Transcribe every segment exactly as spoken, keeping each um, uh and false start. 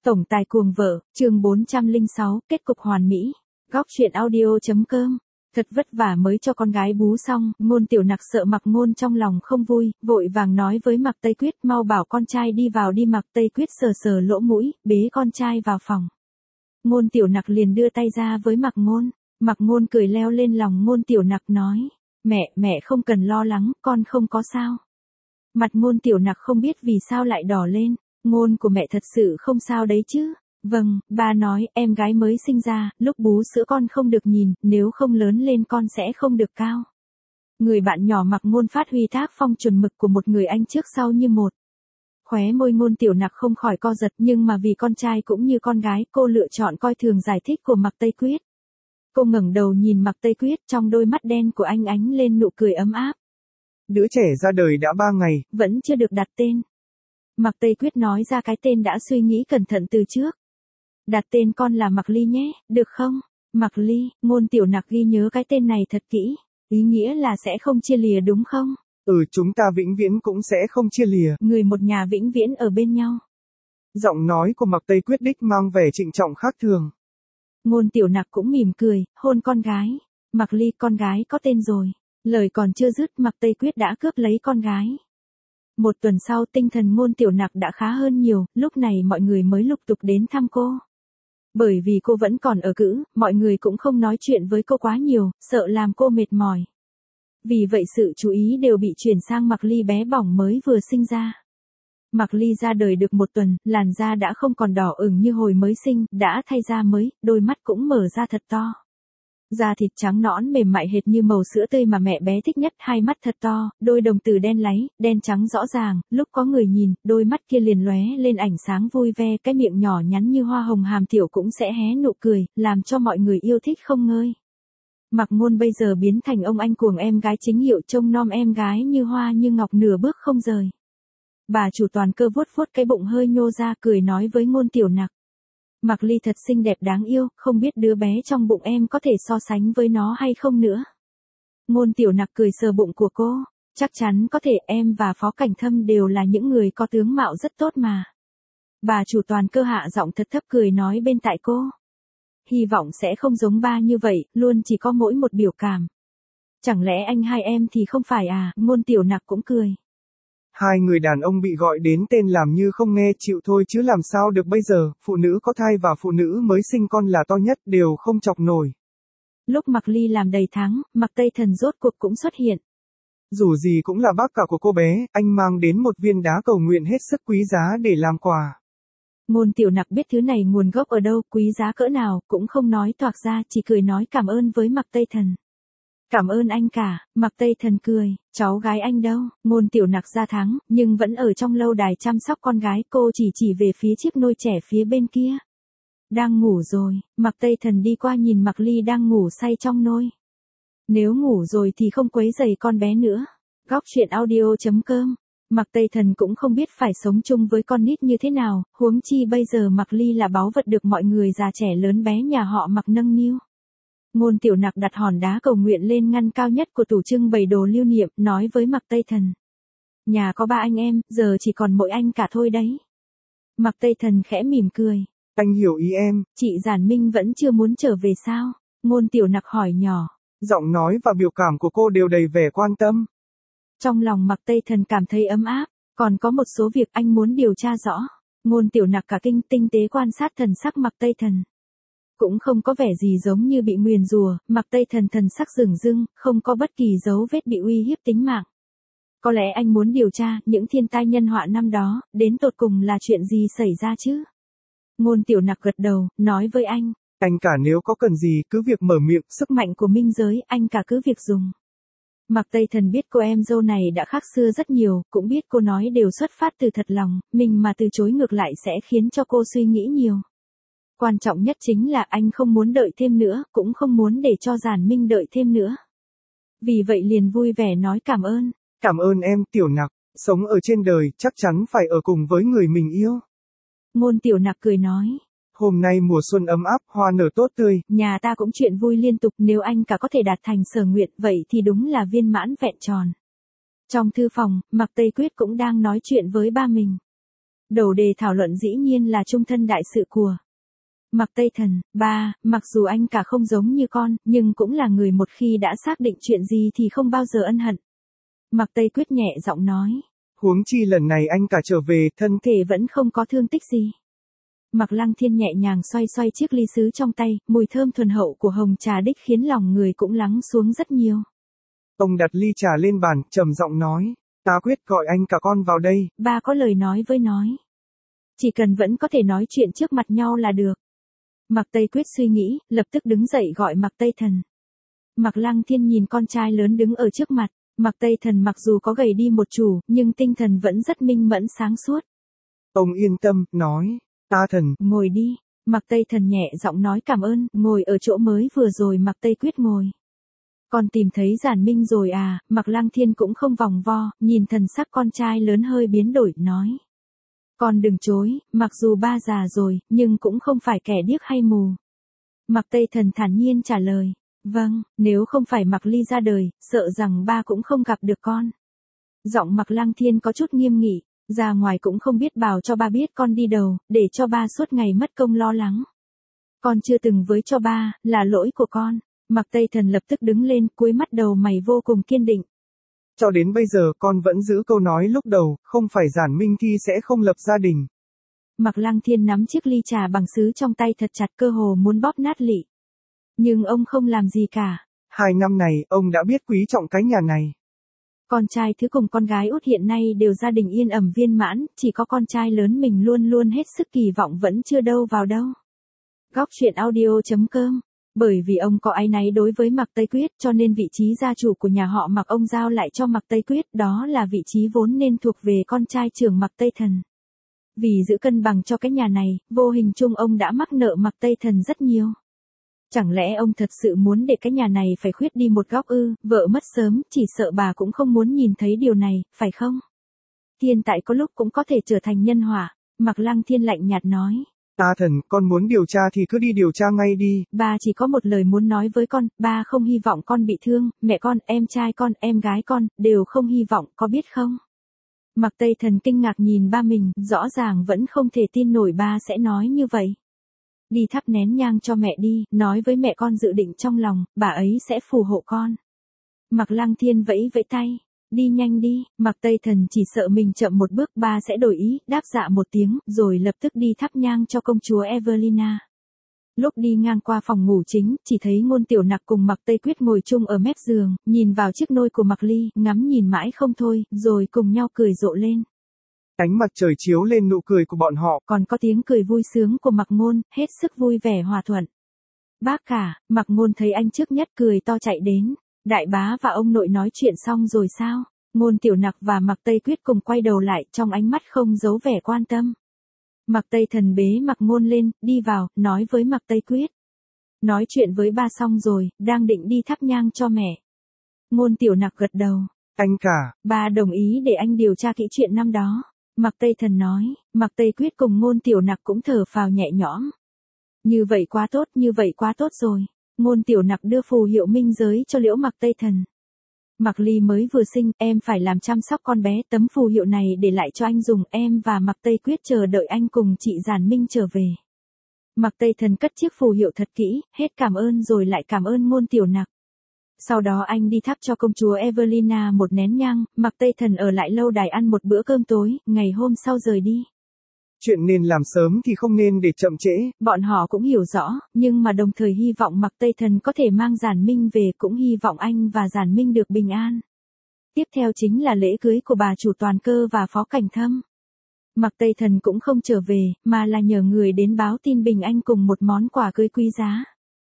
Tổng tài cuồng vợ, chương bốn trăm lẻ sáu, kết cục hoàn mỹ. Góc truyện audio chấm com. Thật vất vả mới cho con gái bú xong, Ngôn Tiểu Nặc sợ Mạc Ngôn trong lòng không vui, vội vàng nói với Mạc Tây Quyết mau bảo con trai đi vào đi. Mạc Tây Quyết sờ sờ lỗ mũi, bế con trai vào phòng. Ngôn Tiểu Nặc liền đưa tay ra với Mạc Ngôn. Mạc Ngôn cười leo lên lòng Ngôn Tiểu Nặc nói, mẹ, mẹ không cần lo lắng, con không có sao. Mặt Ngôn Tiểu Nặc không biết vì sao lại đỏ lên. Ngôn của mẹ thật sự không sao đấy chứ? Vâng, ba nói, em gái mới sinh ra, lúc bú sữa con không được nhìn, nếu không lớn lên con sẽ không được cao. Người bạn nhỏ Mạc Ngôn phát huy tác phong chuẩn mực của một người anh trước sau như một. Khóe môi Ngôn Tiểu Nặc không khỏi co giật, nhưng mà vì con trai cũng như con gái, cô lựa chọn coi thường giải thích của Mạc Tây Quyết. Cô ngẩng đầu nhìn Mạc Tây Quyết, trong đôi mắt đen của anh ánh lên nụ cười ấm áp. Đứa trẻ ra đời đã ba ngày, vẫn chưa được đặt tên. Mạc Tây Quyết nói ra cái tên đã suy nghĩ cẩn thận từ trước. Đặt tên con là Mạc Ly nhé, được không? Mạc Ly, Ngôn Tiểu Nặc ghi nhớ cái tên này thật kỹ, ý nghĩa là sẽ không chia lìa đúng không? Ừ, chúng ta vĩnh viễn cũng sẽ không chia lìa. Người một nhà vĩnh viễn ở bên nhau. Giọng nói của Mạc Tây Quyết đích mang vẻ trịnh trọng khác thường. Ngôn Tiểu Nặc cũng mỉm cười, hôn con gái. Mạc Ly, con gái có tên rồi. Lời còn chưa dứt, Mạc Tây Quyết đã cướp lấy con gái. Một tuần sau tinh thần Ngôn Tiểu Nặc đã khá hơn nhiều, lúc này mọi người mới lục tục đến thăm cô. Bởi vì cô vẫn còn ở cữ, mọi người cũng không nói chuyện với cô quá nhiều, sợ làm cô mệt mỏi. Vì vậy sự chú ý đều bị chuyển sang Mạc Ly bé bỏng mới vừa sinh ra. Mạc Ly ra đời được một tuần, làn da đã không còn đỏ ửng như hồi mới sinh, đã thay da mới, đôi mắt cũng mở ra thật to. Da thịt trắng nõn mềm mại hệt như màu sữa tươi mà mẹ bé thích nhất, hai mắt thật to, đôi đồng tử đen láy, đen trắng rõ ràng, lúc có người nhìn, đôi mắt kia liền lóe lên ánh sáng vui ve, cái miệng nhỏ nhắn như hoa hồng hàm tiểu cũng sẽ hé nụ cười, làm cho mọi người yêu thích không ngơi. Mạc Ngôn bây giờ biến thành ông anh cuồng em gái chính hiệu, trông nom em gái như hoa như ngọc nửa bước không rời. Bà chủ Toàn Cơ vuốt vuốt cái bụng hơi nhô ra cười nói với Ngôn Tiểu Nặc. Mạc Ly thật xinh đẹp đáng yêu, không biết đứa bé trong bụng em có thể so sánh với nó hay không nữa. Ngôn Tiểu Nặc cười sờ bụng của cô, chắc chắn có thể, em và Phó Cảnh Thâm đều là những người có tướng mạo rất tốt mà. Bà chủ Toàn Cơ hạ giọng thật thấp cười nói bên tai cô. Hy vọng sẽ không giống ba như vậy, luôn chỉ có mỗi một biểu cảm. Chẳng lẽ anh hai em thì không phải à? Ngôn Tiểu Nặc cũng cười. Hai người đàn ông bị gọi đến tên làm như không nghe chịu thôi chứ làm sao được bây giờ, phụ nữ có thai và phụ nữ mới sinh con là to nhất đều không chọc nổi. Lúc Mạc Ly làm đầy tháng, Mạc Tây Thần rốt cuộc cũng xuất hiện. Dù gì cũng là bác cả của cô bé, anh mang đến một viên đá cầu nguyện hết sức quý giá để làm quà. Ngôn Tiểu Nặc biết thứ này nguồn gốc ở đâu, quý giá cỡ nào, cũng không nói toạc ra, chỉ cười nói cảm ơn với Mạc Tây Thần. Cảm ơn anh cả, Mạc Tây Thần cười, cháu gái anh đâu? Ngôn Tiểu Nặc ra tháng, nhưng vẫn ở trong lâu đài chăm sóc con gái, cô chỉ chỉ về phía chiếc nôi trẻ phía bên kia. Đang ngủ rồi, Mạc Tây Thần đi qua nhìn Mạc Ly đang ngủ say trong nôi. Nếu ngủ rồi thì không quấy rầy con bé nữa. Góc truyện audio chấm com. Mạc Tây Thần cũng không biết phải sống chung với con nít như thế nào, huống chi bây giờ Mạc Ly là báu vật được mọi người già trẻ lớn bé nhà họ Mạc nâng niu. Ngôn Tiểu Nặc đặt hòn đá cầu nguyện lên ngăn cao nhất của tủ trưng bày đồ lưu niệm, nói với Mạc Tây Thần. Nhà có ba anh em, giờ chỉ còn mỗi anh cả thôi đấy. Mạc Tây Thần khẽ mỉm cười. Anh hiểu ý em. Chị Giản Minh vẫn chưa muốn trở về sao? Ngôn Tiểu Nặc hỏi nhỏ. Giọng nói và biểu cảm của cô đều đầy vẻ quan tâm. Trong lòng Mạc Tây Thần cảm thấy ấm áp, còn có một số việc anh muốn điều tra rõ. Ngôn Tiểu Nặc cả kinh tinh tế quan sát thần sắc Mạc Tây Thần. Cũng không có vẻ gì giống như bị nguyền rủa, Mạc Tây Thần thần sắc rừng rưng, không có bất kỳ dấu vết bị uy hiếp tính mạng. Có lẽ anh muốn điều tra những thiên tai nhân họa năm đó, đến tột cùng là chuyện gì xảy ra chứ? Ngôn Tiểu Nặc gật đầu, nói với anh. Anh cả nếu có cần gì cứ việc mở miệng. Sức mạnh của minh giới, anh cả cứ việc dùng. Mạc Tây Thần biết cô em dâu này đã khác xưa rất nhiều, cũng biết cô nói đều xuất phát từ thật lòng, mình mà từ chối ngược lại sẽ khiến cho cô suy nghĩ nhiều. Quan trọng nhất chính là anh không muốn đợi thêm nữa, cũng không muốn để cho Giản Minh đợi thêm nữa. Vì vậy liền vui vẻ nói cảm ơn. Cảm ơn em Tiểu Nặc, sống ở trên đời chắc chắn phải ở cùng với người mình yêu. Ngôn Tiểu Nặc cười nói. Hôm nay mùa xuân ấm áp, hoa nở tốt tươi. Nhà ta cũng chuyện vui liên tục, nếu anh cả có thể đạt thành sở nguyện vậy thì đúng là viên mãn vẹn tròn. Trong thư phòng, Mạc Tây Quyết cũng đang nói chuyện với ba mình. Đầu đề thảo luận dĩ nhiên là chung thân đại sự của Mạc Tây Thần. Ba, mặc dù anh cả không giống như con, nhưng cũng là người một khi đã xác định chuyện gì thì không bao giờ ân hận. Mạc Tây Quyết nhẹ giọng nói. Huống chi lần này anh cả trở về, thân thể vẫn không có thương tích gì. Mạc Lăng Thiên nhẹ nhàng xoay xoay chiếc ly sứ trong tay, mùi thơm thuần hậu của hồng trà đích khiến lòng người cũng lắng xuống rất nhiều. Ông đặt ly trà lên bàn, trầm giọng nói, ta quyết gọi anh cả con vào đây. Ba có lời nói với nói. Chỉ cần vẫn có thể nói chuyện trước mặt nhau là được. Mạc Tây Quyết suy nghĩ, lập tức đứng dậy gọi Mạc Tây Thần. Mạc Lăng Thiên nhìn con trai lớn đứng ở trước mặt, Mạc Tây Thần mặc dù có gầy đi một chủ, nhưng tinh thần vẫn rất minh mẫn sáng suốt. Ông yên tâm, nói, ta thần. Ngồi đi. Mạc Tây Thần nhẹ giọng nói cảm ơn, ngồi ở chỗ mới vừa rồi Mạc Tây Quyết ngồi. Con tìm thấy Giản Minh rồi à? Mạc Lăng Thiên cũng không vòng vo, nhìn thần sắc con trai lớn hơi biến đổi, nói. Con đừng chối, mặc dù ba già rồi, nhưng cũng không phải kẻ điếc hay mù. Mạc Tây Thần thản nhiên trả lời. Vâng, nếu không phải Mạc Ly ra đời, sợ rằng ba cũng không gặp được con. Giọng Mạc Lăng Thiên có chút nghiêm nghị, ra ngoài cũng không biết bảo cho ba biết con đi đâu, để cho ba suốt ngày mất công lo lắng. Con chưa từng với cho ba, là lỗi của con. Mạc Tây Thần lập tức đứng lên, cúi mắt đầu mày vô cùng kiên định. Cho đến bây giờ con vẫn giữ câu nói lúc đầu, không phải Giản Minh thì sẽ không lập gia đình. Mạc Lăng Thiên nắm chiếc ly trà bằng sứ trong tay thật chặt, cơ hồ muốn bóp nát lị. Nhưng ông không làm gì cả. Hai năm này, ông đã biết quý trọng cái nhà này. Con trai thứ cùng con gái út hiện nay đều gia đình yên ẩm viên mãn, chỉ có con trai lớn mình luôn luôn hết sức kỳ vọng vẫn chưa đâu vào đâu. Góc truyện audio chấm com. Bởi vì ông có áy náy đối với Mạc Tây Quyết, cho nên vị trí gia chủ của nhà họ Mạc ông giao lại cho Mạc Tây Quyết, đó là vị trí vốn nên thuộc về con trai trưởng Mạc Tây Thần. Vì giữ cân bằng cho cái nhà này, vô hình chung ông đã mắc nợ Mạc Tây Thần rất nhiều. Chẳng lẽ ông thật sự muốn để cái nhà này phải khuyết đi một góc ư? Vợ mất sớm, chỉ sợ bà cũng không muốn nhìn thấy điều này, phải không? Thiên tại có lúc cũng có thể trở thành nhân họa. Mạc Lăng Thiên lạnh nhạt nói. Ta thần, con muốn điều tra thì cứ đi điều tra ngay đi. Ba chỉ có một lời muốn nói với con, ba không hy vọng con bị thương, mẹ con, em trai con, em gái con, đều không hy vọng, có biết không? Mạc Tây Thần kinh ngạc nhìn ba mình, rõ ràng vẫn không thể tin nổi ba sẽ nói như vậy. Đi thắp nén nhang cho mẹ đi, nói với mẹ con dự định trong lòng, bà ấy sẽ phù hộ con. Mạc Lăng Thiên vẫy vẫy tay. Đi nhanh đi. Mạc Tây Thần chỉ sợ mình chậm một bước ba sẽ đổi ý, đáp dạ một tiếng, rồi lập tức đi thắp nhang cho công chúa Evelina. Lúc đi ngang qua phòng ngủ chính, chỉ thấy Ngôn Tiểu Nặc cùng Mạc Tây Quyết ngồi chung ở mép giường, nhìn vào chiếc nôi của Mạc Ly, ngắm nhìn mãi không thôi, rồi cùng nhau cười rộ lên. Ánh mặt trời chiếu lên nụ cười của bọn họ, còn có tiếng cười vui sướng của Mạc Ngôn, hết sức vui vẻ hòa thuận. Bác cả, Mạc Ngôn thấy anh trước nhất cười to chạy đến. Đại bá và ông nội nói chuyện xong rồi sao? Ngôn Tiểu Nặc và Mạc Tây Quyết cùng quay đầu lại, trong ánh mắt không giấu vẻ quan tâm. Mạc Tây Thần bế Mạc Ngôn lên, đi vào, nói với Mạc Tây Quyết. Nói chuyện với ba xong rồi, đang định đi thắp nhang cho mẹ. Ngôn Tiểu Nặc gật đầu. Anh cả. Ba đồng ý để anh điều tra kỹ chuyện năm đó. Mạc Tây Thần nói. Mạc Tây Quyết cùng Ngôn Tiểu Nặc cũng thở phào nhẹ nhõm. Như vậy quá tốt, như vậy quá tốt rồi. Ngôn Tiểu Nặc đưa phù hiệu minh giới cho Liễu Mạc Tây Thần. Mạc Ly mới vừa sinh, em phải làm chăm sóc con bé, tấm phù hiệu này để lại cho anh dùng, em và Mạc Tây Quyết chờ đợi anh cùng chị Giản Minh trở về. Mạc Tây Thần cất chiếc phù hiệu thật kỹ, hết cảm ơn rồi lại cảm ơn Ngôn Tiểu Nặc. Sau đó anh đi thắp cho công chúa Evelina một nén nhang, Mạc Tây Thần ở lại lâu đài ăn một bữa cơm tối, ngày hôm sau rời đi. Chuyện nên làm sớm thì không nên để chậm trễ. Bọn họ cũng hiểu rõ, nhưng mà đồng thời hy vọng Mạc Tây Thần có thể mang Giản Minh về, cũng hy vọng anh và Giản Minh được bình an. Tiếp theo chính là lễ cưới của bà chủ Toàn Cơ và Phó Cảnh Thâm. Mạc Tây Thần cũng không trở về, mà là nhờ người đến báo tin bình anh cùng một món quà cưới quý giá.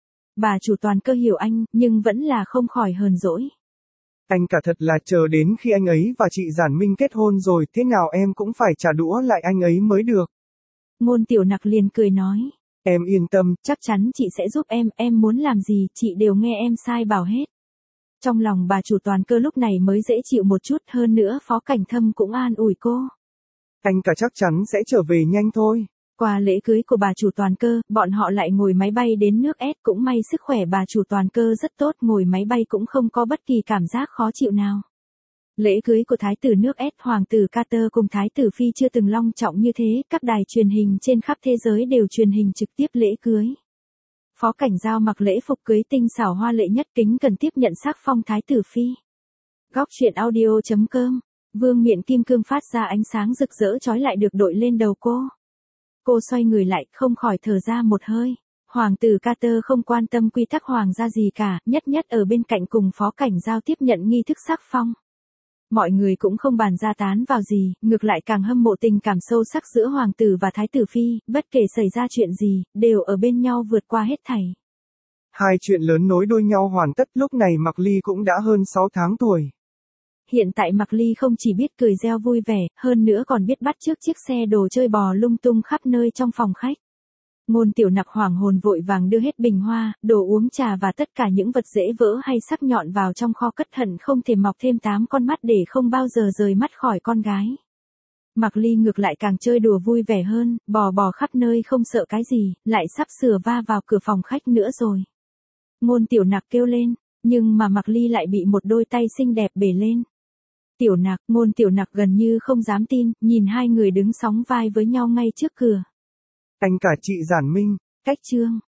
Bà chủ Toàn Cơ hiểu anh, nhưng vẫn là không khỏi hờn dỗi. Anh cả thật là chờ đến khi anh ấy và chị Giản Minh kết hôn rồi, thế nào em cũng phải trả đũa lại anh ấy mới được. Ngôn Tiểu Nặc liền cười nói. Em yên tâm, chắc chắn chị sẽ giúp em, em muốn làm gì, chị đều nghe em sai bảo hết. Trong lòng bà chủ Toàn Cơ lúc này mới dễ chịu một chút, hơn nữa Phó Cảnh Thâm cũng an ủi cô. Anh cả chắc chắn sẽ trở về nhanh thôi. Qua lễ cưới của bà chủ Toàn Cơ, bọn họ lại ngồi máy bay đến nước S, cũng may sức khỏe bà chủ Toàn Cơ rất tốt, ngồi máy bay cũng không có bất kỳ cảm giác khó chịu nào. Lễ cưới của thái tử nước S hoàng tử Carter cùng thái tử Phi chưa từng long trọng như thế, các đài truyền hình trên khắp thế giới đều truyền hình trực tiếp lễ cưới. Phó Cảnh Giao mặc lễ phục cưới tinh xảo hoa lệ nhất, kính cần tiếp nhận sắc phong thái tử Phi. Góc truyện audio chấm com. Vương miện kim cương phát ra ánh sáng rực rỡ chói lại được đội lên đầu cô. Cô xoay người lại, không khỏi thở ra một hơi. Hoàng tử Carter không quan tâm quy tắc hoàng gia gì cả, nhất nhất ở bên cạnh cùng Phó Cảnh Giao tiếp nhận nghi thức sắc phong. Mọi người cũng không bàn ra tán vào gì, ngược lại càng hâm mộ tình cảm sâu sắc giữa hoàng tử và thái tử Phi, bất kể xảy ra chuyện gì, đều ở bên nhau vượt qua hết thảy. Hai chuyện lớn nối đuôi nhau hoàn tất, lúc này Mạc Ly cũng đã hơn sáu tháng tuổi. Hiện tại Mạc Ly không chỉ biết cười reo vui vẻ, hơn nữa còn biết bắt chước chiếc xe đồ chơi bò lung tung khắp nơi trong phòng khách. Ngôn Tiểu Nặc hoảng hồn vội vàng đưa hết bình hoa, đồ uống trà và tất cả những vật dễ vỡ hay sắc nhọn vào trong kho cất, hận không thể mọc thêm tám con mắt để không bao giờ rời mắt khỏi con gái. Mạc Ly ngược lại càng chơi đùa vui vẻ hơn, bò bò khắp nơi không sợ cái gì, lại sắp sửa va vào cửa phòng khách nữa rồi. Ngôn Tiểu Nặc kêu lên, nhưng mà Mạc Ly lại bị một đôi tay xinh đẹp bể lên. Tiểu Nặc, Ngôn Tiểu Nặc gần như không dám tin, nhìn hai người đứng sóng vai với nhau ngay trước cửa. Anh cả chị Giản Minh. Cách chương.